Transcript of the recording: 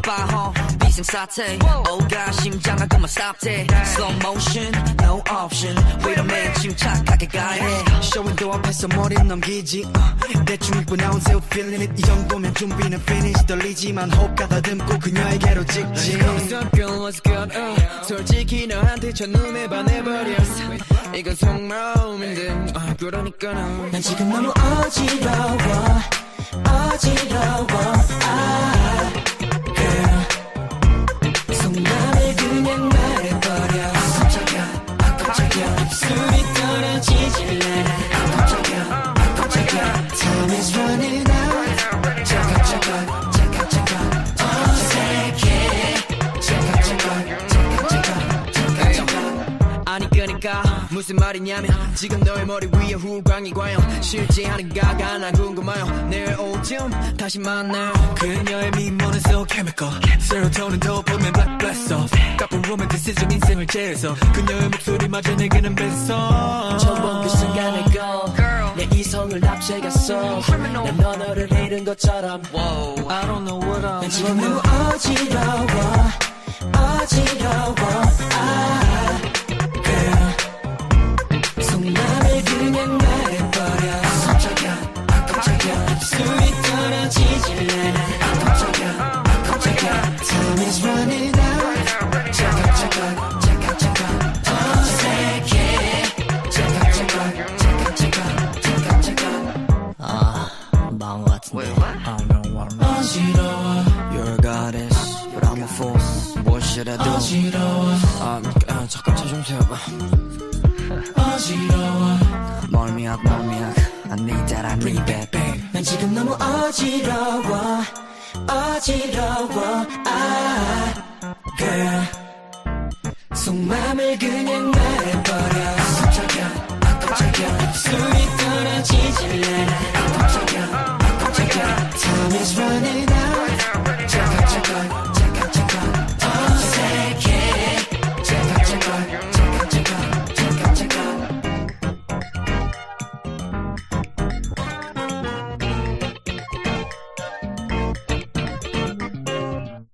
봐 비상사태 오가 심장아 그만 stop that slow motion no option wait a minute 침착하게 가야 해 쇼윈도 앞에서 머리는 넘기지 대충 입고 나온 새우 feeling it 이 정도면 준비는 finish 떨리지만 호흡 가다듬고 그녀에게로 직진 What's good, what's good, 솔직히 너한테 첫눈에 반해버렸어 이건 속마음인데 그러니까 난 지금 너무 어지러워 girl 속마음을 그냥 말해버려 깜짝이야 입술이 떨어지질 않아 깜짝이야 Time is running out 잠깐 어색해 잠깐 아니 그니까 무슨 말이냐면 지금 너의 머리 위에 후광이 과연 실제하는가가 난 궁금해요 내일 오쯤 다시 만나요 그녀의 미모는 so chemical 세로토닌도 보면 black blast off 까쁜 로맨티시즘 인생을 재해서 그녀의 목소리마저 내게는 뱃속 처음 본 그 순간에 내 이성을 납치했어 난 너를 잃은 것처럼 I don't know what I'm 난 지금 너무 어지러워 girl 속마음을 그냥 말해버려 깜짝이야 입술이 떨어지질 않아 깜짝이야 Time is running out 잠깐 어색해 마음 같은데 I don't know what I'm 어지러워 You're a goddess but I'm a fool What should I do 어지러워 잠깐 차 좀 세워봐 어지러워 멀미약 I need that I need that babe 난 지금 너무 어지러워 girl 속마음을 그냥 말해버려 깜짝이야 입술이 떨어지질 않아